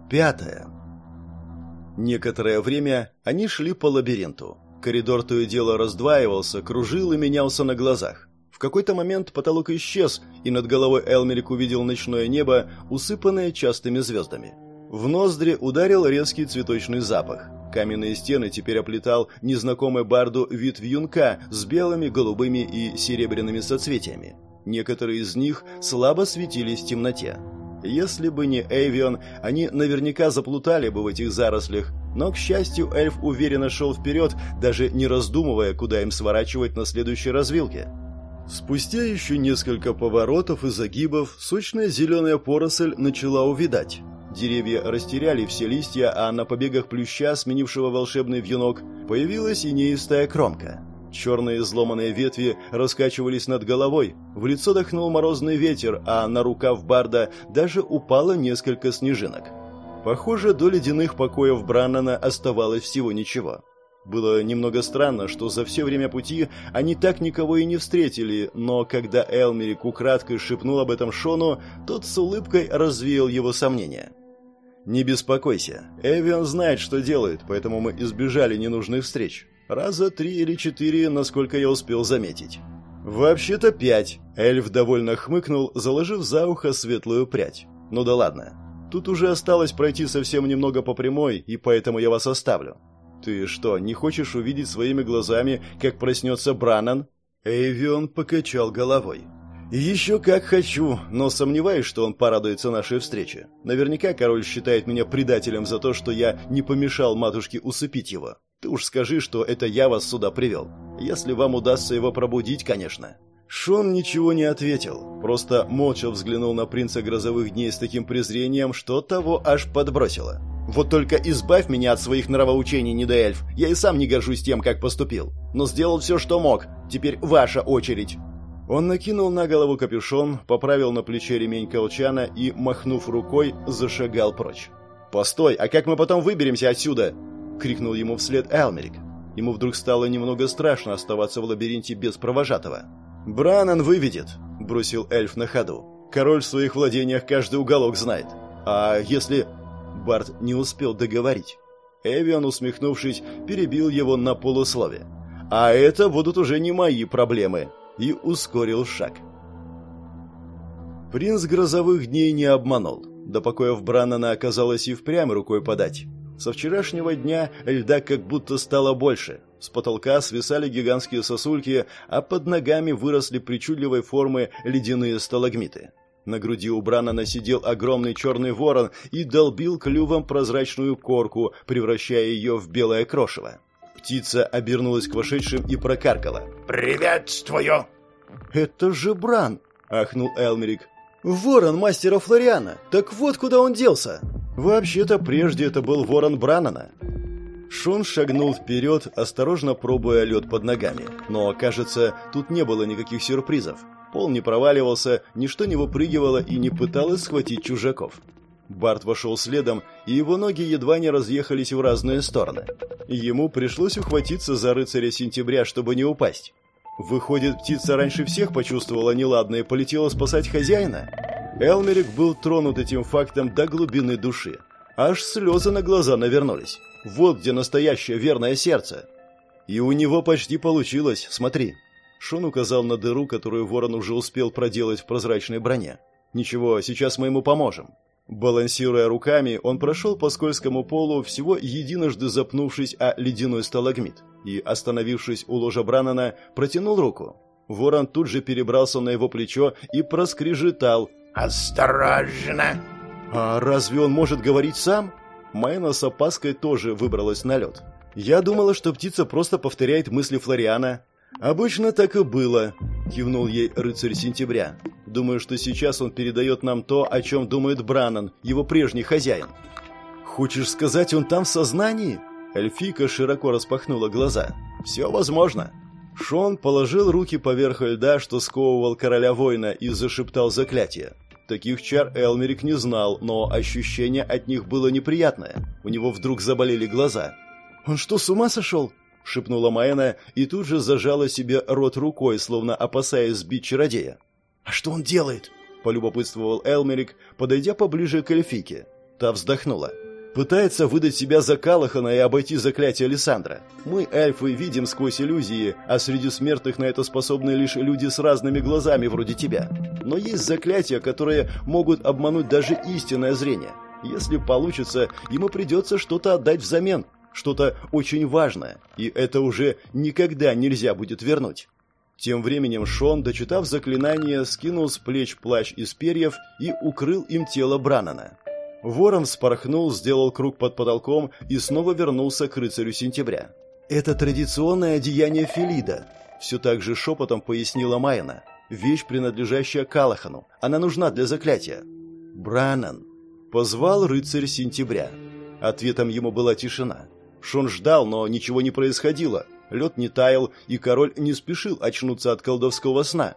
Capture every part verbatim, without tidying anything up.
Пятое. Некоторое время они шли по лабиринту. Коридор то и дело раздваивался, кружил и менялся на глазах. В какой-то момент потолок исчез, и над головой Элмерик увидел ночное небо, усыпанное частыми звездами. В ноздри ударил резкий цветочный запах. Каменные стены теперь оплетал незнакомый Барду вид вьюнка с белыми, голубыми и серебряными соцветиями. Некоторые из них слабо светились в темноте. Если бы не Эйвион, они наверняка заплутали бы в этих зарослях, но, к счастью, эльф уверенно шел вперед, даже не раздумывая, куда им сворачивать на следующей развилке. Спустя еще несколько поворотов и загибов сочная зеленая поросль начала увядать. Деревья растеряли все листья, а на побегах плюща, сменившего волшебный вьюнок, появилась инеистая кромка. Черные изломанные ветви раскачивались над головой, в лицо дохнул морозный ветер, а на рукав Барда даже упало несколько снежинок. Похоже, до ледяных покоев Браннана оставалось всего ничего. Было немного странно, что за все время пути они так никого и не встретили, но когда Элмерик украдкой шепнул об этом Шону, тот с улыбкой развеял его сомнения. «Не беспокойся, Эвион знает, что делает, поэтому мы избежали ненужных встреч. Раза три или четыре, насколько я успел заметить». «Вообще-то пять», — эльф довольно хмыкнул, заложив за ухо светлую прядь. «Ну да ладно, тут уже осталось пройти совсем немного по прямой, и поэтому я вас оставлю». «Ты что, не хочешь увидеть своими глазами, как проснется Браннан?» Эйвион покачал головой. «Еще как хочу, но сомневаюсь, что он порадуется нашей встрече. Наверняка король считает меня предателем за то, что я не помешал матушке усыпить его. Ты уж скажи, что это я вас сюда привел. Если вам удастся его пробудить, конечно». Шон ничего не ответил, просто молча взглянул на принца грозовых дней с таким презрением, что того аж подбросило. «Вот только избавь меня от своих нравоучений, недоэльф. Я и сам не горжусь тем, как поступил. Но сделал все, что мог. Теперь ваша очередь». Он накинул на голову капюшон, поправил на плече ремень колчана и, махнув рукой, зашагал прочь. «Постой, а как мы потом выберемся отсюда?» — крикнул ему вслед Элмерик. Ему вдруг стало немного страшно оставаться в лабиринте без провожатого. «Браннан выведет», — бросил эльф на ходу. «Король в своих владениях каждый уголок знает. А если...» Барт не успел договорить. Эвион, усмехнувшись, перебил его на полуслове. «А это будут уже не мои проблемы», и ускорил шаг. Принц грозовых дней не обманул. До покоев Браннана оказалось и впрямь рукой подать. Со вчерашнего дня льда как будто стало больше. С потолка свисали гигантские сосульки, а под ногами выросли причудливой формы ледяные сталагмиты. На груди у Браннана сидел огромный черный ворон и долбил клювом прозрачную корку, превращая ее в белое крошево. Птица обернулась к вошедшим и прокаркала. «Приветствую!» «Это же Бран!» — ахнул Элмерик. «Ворон мастера Флориана! Так вот куда он делся!» «Вообще-то прежде это был ворон Браннана». Шон шагнул вперед, осторожно пробуя лед под ногами. Но, кажется, тут не было никаких сюрпризов. Пол не проваливался, ничто не выпрыгивало и не пыталось схватить чужаков. Барт вошел следом, и его ноги едва не разъехались в разные стороны. Ему пришлось ухватиться за рыцаря сентября, чтобы не упасть. Выходит, птица раньше всех почувствовала неладное и полетела спасать хозяина? Элмерик был тронут этим фактом до глубины души. Аж слезы на глаза навернулись. Вот где настоящее верное сердце. И у него почти получилось, смотри. Шон указал на дыру, которую ворон уже успел проделать в прозрачной броне. «Ничего, сейчас мы ему поможем». Балансируя руками, он прошел по скользкому полу, всего единожды запнувшись о ледяной сталагмит, и, остановившись у ложа Браннана, протянул руку. Ворон тут же перебрался на его плечо и проскрежетал. «Осторожно!» «А разве он может говорить сам?» Майна с опаской тоже выбралась на лед. «Я думала, что птица просто повторяет мысли Флориана». «Обычно так и было», — кивнул ей рыцарь сентября. «Думаю, что сейчас он передает нам то, о чем думает Браннан, его прежний хозяин». «Хочешь сказать, он там в сознании?» Эльфийка широко распахнула глаза. «Все возможно». Шон положил руки поверх льда, что сковывал короля воина, и зашептал заклятие. Таких чар Элмерик не знал, но ощущение от них было неприятное. У него вдруг заболели глаза. «Он что, с ума сошел?» — шепнула Маэна и тут же зажала себе рот рукой, словно опасаясь сбить чародея. «А что он делает?» — полюбопытствовал Элмерик, подойдя поближе к эльфийке. Та вздохнула. Пытается выдать себя за Калахана и обойти заклятие Лиссандра. Мы, эльфы, видим сквозь иллюзии, а среди смертных на это способны лишь люди с разными глазами, вроде тебя. Но есть заклятия, которые могут обмануть даже истинное зрение. Если получится, ему придется что-то отдать взамен, что-то очень важное, и это уже никогда нельзя будет вернуть. Тем временем Шон, дочитав заклинание, скинул с плеч плащ из перьев и укрыл им тело Браннана. Ворон вспорхнул, сделал круг под потолком и снова вернулся к рыцарю сентября. «Это традиционное одеяние Фелида», — все так же шепотом пояснила Майена. «Вещь, принадлежащая Калахану. Она нужна для заклятия». «Браннан», — позвал рыцарь сентября. Ответом ему была тишина. Шон ждал, но ничего не происходило. Лед не таял, и король не спешил очнуться от колдовского сна.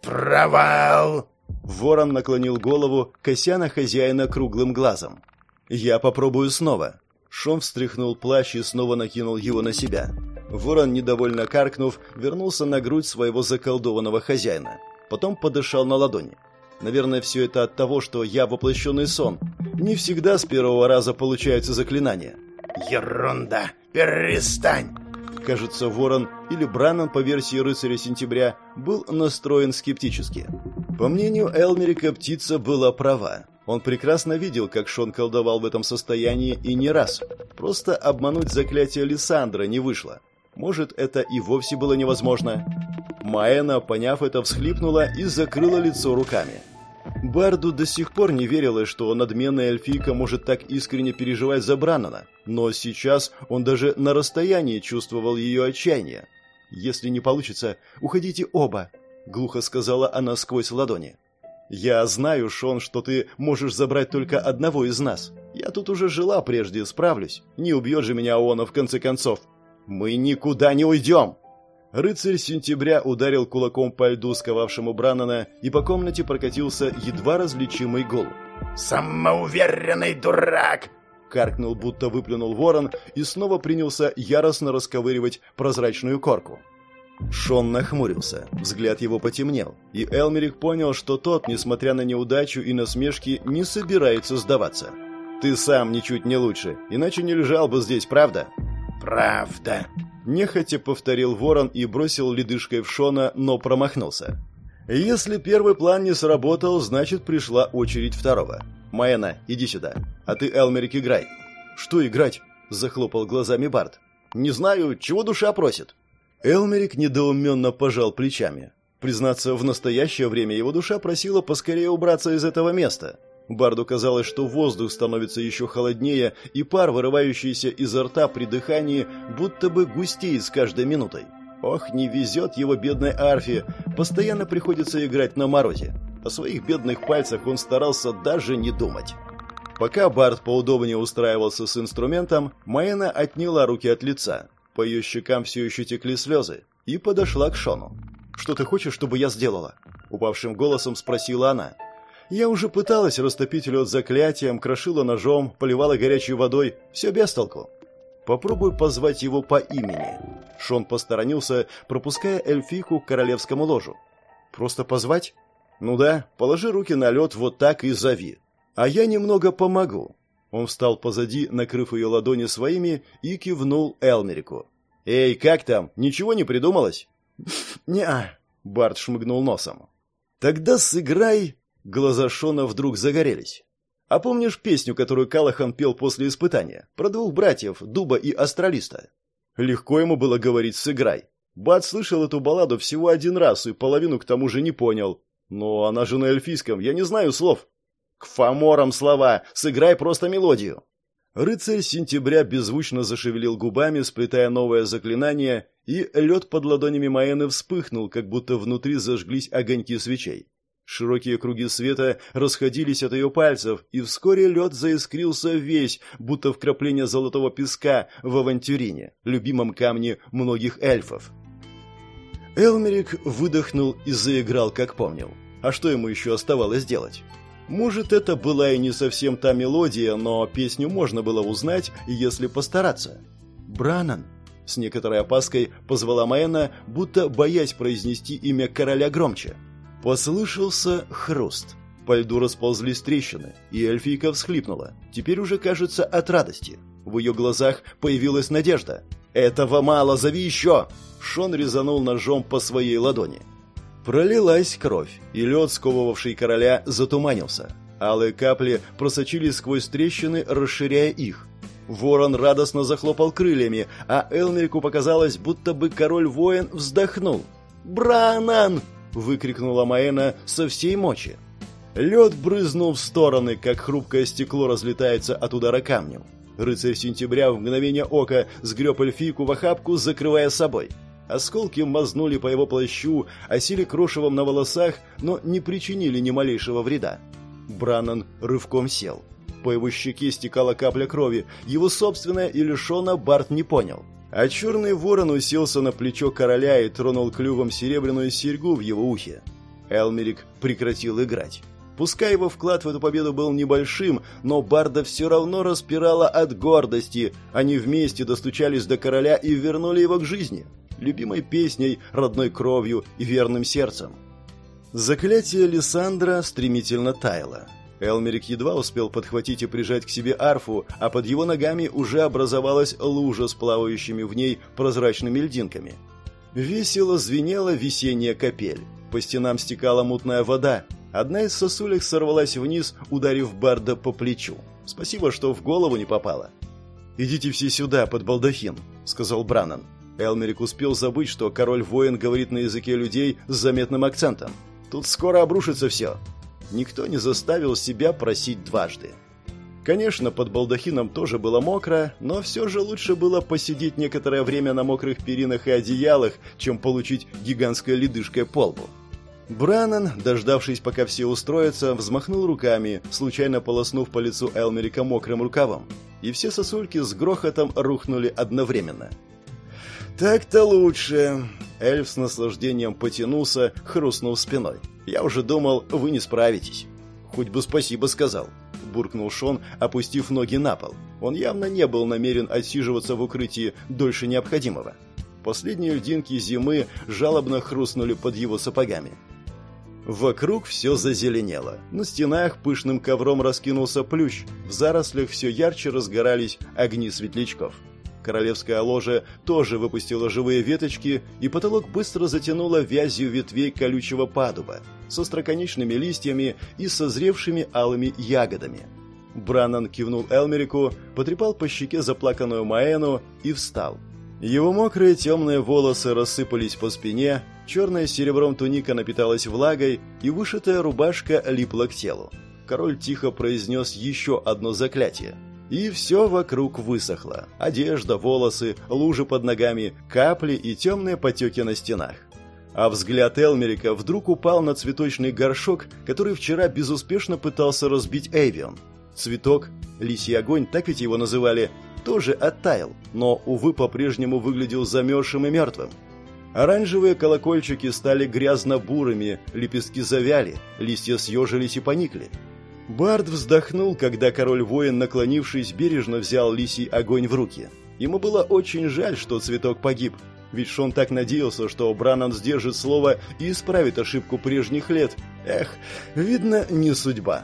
«Провал!» Ворон наклонил голову, кося на хозяина круглым глазом. «Я попробую снова». Шон встряхнул плащ и снова накинул его на себя. Ворон, недовольно каркнув, вернулся на грудь своего заколдованного хозяина. Потом подышал на ладони. Наверное, все это от того, что я воплощенный сон. Не всегда с первого раза получаются заклинания. «Ерунда! Перестань!» Кажется, Ворон, или Браннан, по версии рыцаря сентября, был настроен скептически. По мнению Элмерика, птица была права. Он прекрасно видел, как Шон колдовал в этом состоянии и не раз. Просто обмануть заклятие Лиссандра не вышло. Может, это и вовсе было невозможно. Маэна, поняв это, всхлипнула и закрыла лицо руками. Барду до сих пор не верилось, что надменная эльфийка может так искренне переживать за Браннана, но сейчас он даже на расстоянии чувствовал ее отчаяние. «Если не получится, уходите оба», — глухо сказала она сквозь ладони. «Я знаю, Шон, что ты можешь забрать только одного из нас. Я тут уже жила прежде, справлюсь. Не убьет же меня Оона в конце концов». «Мы никуда не уйдем!» Рыцарь сентября ударил кулаком по льду, сковавшему Браннана, и по комнате прокатился едва различимый гул. «Самоуверенный дурак!» Каркнул, будто выплюнул ворон, и снова принялся яростно расковыривать прозрачную корку. Шон нахмурился, взгляд его потемнел, и Элмерик понял, что тот, несмотря на неудачу и насмешки, не собирается сдаваться. «Ты сам ничуть не лучше, иначе не лежал бы здесь, правда?» «Правда», — нехотя повторил ворон и бросил ледышкой в Шона, но промахнулся. «Если первый план не сработал, значит, пришла очередь второго. Маэна, иди сюда, а ты, Элмерик, играй». «Что играть?» — захлопал глазами Барт. «Не знаю, чего душа просит». Элмерик недоуменно пожал плечами. Признаться, в настоящее время его душа просила поскорее убраться из этого места. Барду казалось, что воздух становится еще холоднее, и пар, вырывающийся изо рта при дыхании, будто бы густеет с каждой минутой. Ох, не везет его бедной арфе, постоянно приходится играть на морозе. О своих бедных пальцах он старался даже не думать. Пока Бард поудобнее устраивался с инструментом, Маэна отняла руки от лица. По ее щекам все еще текли слезы, и подошла к Шону. «Что ты хочешь, чтобы я сделала?» — упавшим голосом спросила она. «Я уже пыталась растопить лед заклятием, крошила ножом, поливала горячей водой. Все без толку. Попробуй позвать его по имени». Шон посторонился, пропуская эльфийку к королевскому ложу. «Просто позвать?» «Ну да, положи руки на лед вот так и зови. А я немного помогу». Он встал позади, накрыв ее ладони своими, и кивнул Элмерику. «Эй, как там? Ничего не придумалось?» «Не-а», — Барт шмыгнул носом. «Тогда сыграй...» Глаза Шона вдруг загорелись. «А помнишь песню, которую Калахан пел после испытания? Про двух братьев, Дуба и Астралиста?» Легко ему было говорить «сыграй». Бат слышал эту балладу всего один раз и половину к тому же не понял. «Но она же на эльфийском, я не знаю слов». «К фаморам слова! Сыграй просто мелодию!» Рыцарь сентября беззвучно зашевелил губами, сплетая новое заклинание, и лед под ладонями Маэны вспыхнул, как будто внутри зажглись огоньки свечей. Широкие круги света расходились от ее пальцев, и вскоре лед заискрился весь, будто вкрапление золотого песка в авантюрине, любимом камне многих эльфов. Элмерик выдохнул и заиграл, как помнил. А что ему еще оставалось делать? Может, это была и не совсем та мелодия, но песню можно было узнать, если постараться. «Браннан», — с некоторой опаской позвала Маэна, будто боясь произнести имя короля громче. Послышался хруст. По льду расползлись трещины, и эльфийка всхлипнула. Теперь уже, кажется, от радости. В ее глазах появилась надежда. «Этого мало, зови еще!» Шон резанул ножом по своей ладони. Пролилась кровь, и лед, сковывавший короля, затуманился. Алые капли просочились сквозь трещины, расширяя их. Ворон радостно захлопал крыльями, а Элмерику показалось, будто бы король-воин вздохнул. «Бранан!» — выкрикнула Маэна со всей мочи. Лед брызнул в стороны, как хрупкое стекло разлетается от удара камнем. Рыцарь сентября в мгновение ока сгреб эльфийку в охапку, закрывая собой. Осколки мазнули по его плащу, осели крошевом на волосах, но не причинили ни малейшего вреда. Бранан рывком сел. По его щеке стекала капля крови, его собственная или Шона Барт не понял. А черный ворон уселся на плечо короля и тронул клювом серебряную серьгу в его ухе. Элмерик прекратил играть. Пускай его вклад в эту победу был небольшим, но Барда все равно распирала от гордости. Они вместе достучались до короля и вернули его к жизни. Любимой песней, родной кровью и верным сердцем. Заклятие Лиссандра стремительно таяло. Элмерик едва успел подхватить и прижать к себе арфу, а под его ногами уже образовалась лужа с плавающими в ней прозрачными льдинками. Весело звенела весенняя капель. По стенам стекала мутная вода. Одна из сосулек сорвалась вниз, ударив Барда по плечу. Спасибо, что в голову не попало. «Идите все сюда, под балдахин», — сказал Бранан. Элмерик успел забыть, что король-воин говорит на языке людей с заметным акцентом. «Тут скоро обрушится все». Никто не заставил себя просить дважды. Конечно, под балдахином тоже было мокро, но все же лучше было посидеть некоторое время на мокрых перинах и одеялах, чем получить гигантской ледышкой по лбу. Бранан, дождавшись, пока все устроятся, взмахнул руками, случайно полоснув по лицу Элмерика мокрым рукавом, и все сосульки с грохотом рухнули одновременно. «Так-то лучше!» Эльф с наслаждением потянулся, хрустнув спиной. «Я уже думал, вы не справитесь». «Хоть бы спасибо сказал», — буркнул Шон, опустив ноги на пол. Он явно не был намерен отсиживаться в укрытии дольше необходимого. Последние льдинки зимы жалобно хрустнули под его сапогами. Вокруг все зазеленело. На стенах пышным ковром раскинулся плющ. В зарослях все ярче разгорались огни светлячков. Королевская ложа тоже выпустила живые веточки, и потолок быстро затянуло вязью ветвей колючего падуба с остроконечными листьями и созревшими алыми ягодами. Бранан кивнул Элмерику, потрепал по щеке заплаканную Маэну и встал. Его мокрые темные волосы рассыпались по спине, черная с серебром туника напиталась влагой, и вышитая рубашка липла к телу. Король тихо произнес еще одно заклятие. И все вокруг высохло. Одежда, волосы, лужи под ногами, капли и темные потеки на стенах. А взгляд Элмерика вдруг упал на цветочный горшок, который вчера безуспешно пытался разбить Эйвион. Цветок, лисий огонь, так ведь его называли, тоже оттаял, но, увы, по-прежнему выглядел замерзшим и мертвым. Оранжевые колокольчики стали грязно-бурыми, лепестки завяли, листья съежились и поникли. Бард вздохнул, когда король-воин, наклонившись, бережно взял лисий огонь в руки. Ему было очень жаль, что цветок погиб, ведь Шон так надеялся, что Бранан сдержит слово и исправит ошибку прежних лет. Эх, видно, не судьба.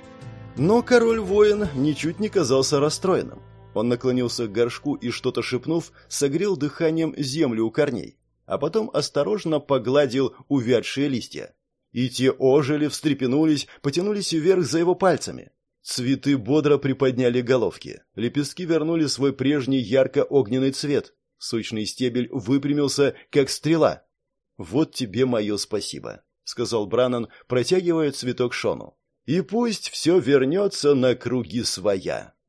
Но король-воин ничуть не казался расстроенным. Он наклонился к горшку и, что-то шепнув, согрел дыханием землю у корней, а потом осторожно погладил увядшие листья. И те ожили, встрепенулись, потянулись вверх за его пальцами. Цветы бодро приподняли головки. Лепестки вернули свой прежний ярко-огненный цвет. Сочный стебель выпрямился, как стрела. «Вот тебе мое спасибо», — сказал Бранан, протягивая цветок Шону. «И пусть все вернется на круги своя».